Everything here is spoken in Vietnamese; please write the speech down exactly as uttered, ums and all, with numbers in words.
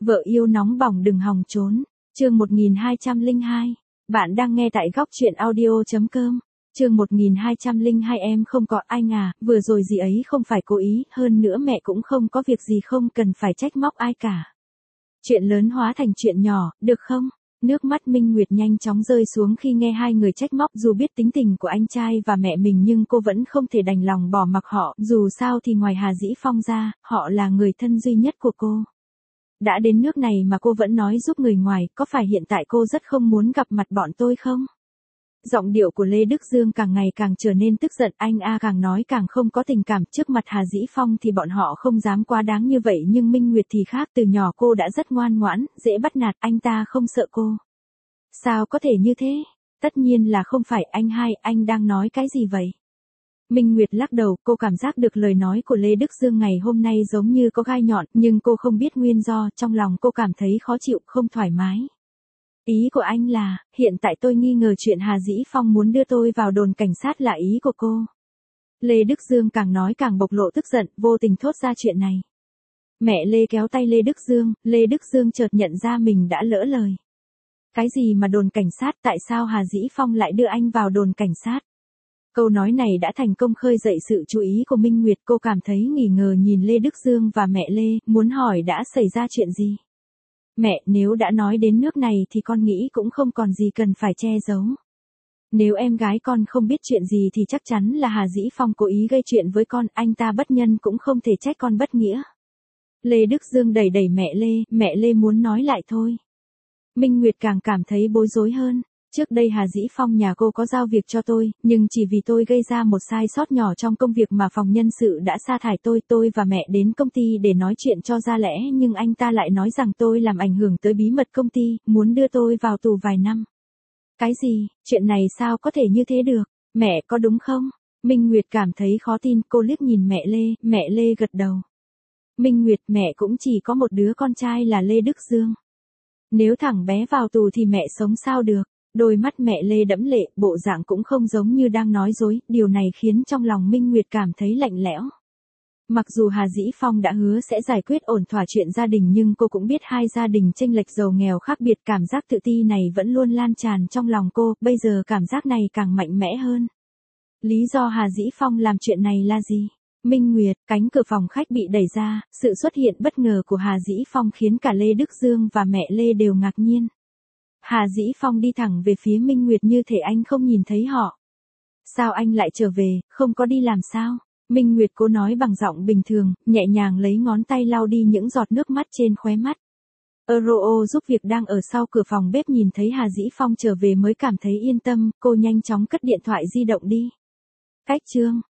Vợ yêu nóng bỏng đừng hòng trốn. Chương một nghìn hai trăm lẻ hai. Bạn đang nghe tại góc truyện audio chấm com. Chương một nghìn hai trăm lẻ hai em không có anh à, vừa rồi gì ấy không phải cố ý, hơn nữa mẹ cũng không có việc gì không cần phải trách móc ai cả. Chuyện lớn hóa thành chuyện nhỏ, được không? Nước mắt Minh Nguyệt nhanh chóng rơi xuống khi nghe hai người trách móc, dù biết tính tình của anh trai và mẹ mình nhưng cô vẫn không thể đành lòng bỏ mặc họ, dù sao thì ngoài Hà Dĩ Phong ra, họ là người thân duy nhất của cô. Đã đến nước này mà cô vẫn nói giúp người ngoài, có phải hiện tại cô rất không muốn gặp mặt bọn tôi không? Giọng điệu của Lê Đức Dương càng ngày càng trở nên tức giận, anh A càng nói càng không có tình cảm, trước mặt Hà Dĩ Phong thì bọn họ không dám quá đáng như vậy nhưng Minh Nguyệt thì khác, từ nhỏ cô đã rất ngoan ngoãn, dễ bắt nạt, anh ta không sợ cô. Sao có thể như thế? Tất nhiên là không phải, anh hai, anh đang nói cái gì vậy? Minh Nguyệt lắc đầu, cô cảm giác được lời nói của Lê Đức Dương ngày hôm nay giống như có gai nhọn, nhưng cô không biết nguyên do, trong lòng cô cảm thấy khó chịu, không thoải mái. Ý của anh là, hiện tại tôi nghi ngờ chuyện Hà Dĩ Phong muốn đưa tôi vào đồn cảnh sát là ý của cô. Lê Đức Dương càng nói càng bộc lộ tức giận, vô tình thốt ra chuyện này. Mẹ Lê kéo tay Lê Đức Dương, Lê Đức Dương chợt nhận ra mình đã lỡ lời. Cái gì mà đồn cảnh sát, tại sao Hà Dĩ Phong lại đưa anh vào đồn cảnh sát? Câu nói này đã thành công khơi dậy sự chú ý của Minh Nguyệt, cô cảm thấy nghi ngờ nhìn Lê Đức Dương và mẹ Lê, muốn hỏi đã xảy ra chuyện gì. Mẹ, nếu đã nói đến nước này thì con nghĩ cũng không còn gì cần phải che giấu. Nếu em gái con không biết chuyện gì thì chắc chắn là Hà Dĩ Phong cố ý gây chuyện với con, anh ta bất nhân cũng không thể trách con bất nghĩa. Lê Đức Dương đẩy đẩy mẹ Lê, mẹ Lê muốn nói lại thôi. Minh Nguyệt càng cảm thấy bối rối hơn. Trước đây Hà Dĩ Phong nhà cô có giao việc cho tôi, nhưng chỉ vì tôi gây ra một sai sót nhỏ trong công việc mà phòng nhân sự đã sa thải tôi, tôi và mẹ đến công ty để nói chuyện cho ra lẽ nhưng anh ta lại nói rằng tôi làm ảnh hưởng tới bí mật công ty, muốn đưa tôi vào tù vài năm. Cái gì, chuyện này sao có thể như thế được, mẹ có đúng không? Minh Nguyệt cảm thấy khó tin, cô liếc nhìn mẹ Lê, mẹ Lê gật đầu. Minh Nguyệt, mẹ cũng chỉ có một đứa con trai là Lê Đức Dương. Nếu thằng bé vào tù thì mẹ sống sao được? Đôi mắt mẹ Lê đẫm lệ, bộ dạng cũng không giống như đang nói dối, điều này khiến trong lòng Minh Nguyệt cảm thấy lạnh lẽo. Mặc dù Hà Dĩ Phong đã hứa sẽ giải quyết ổn thỏa chuyện gia đình nhưng cô cũng biết hai gia đình chênh lệch giàu nghèo khác biệt, cảm giác tự ti này vẫn luôn lan tràn trong lòng cô, bây giờ cảm giác này càng mạnh mẽ hơn. Lý do Hà Dĩ Phong làm chuyện này là gì? Minh Nguyệt, cánh cửa phòng khách bị đẩy ra, sự xuất hiện bất ngờ của Hà Dĩ Phong khiến cả Lê Đức Dương và mẹ Lê đều ngạc nhiên. Hà Dĩ Phong đi thẳng về phía Minh Nguyệt như thể anh không nhìn thấy họ. Sao anh lại trở về, không có đi làm sao? Minh Nguyệt cố nói bằng giọng bình thường, nhẹ nhàng lấy ngón tay lau đi những giọt nước mắt trên khóe mắt. Euro giúp việc đang ở sau cửa phòng bếp nhìn thấy Hà Dĩ Phong trở về mới cảm thấy yên tâm, cô nhanh chóng cất điện thoại di động đi. Cách chương.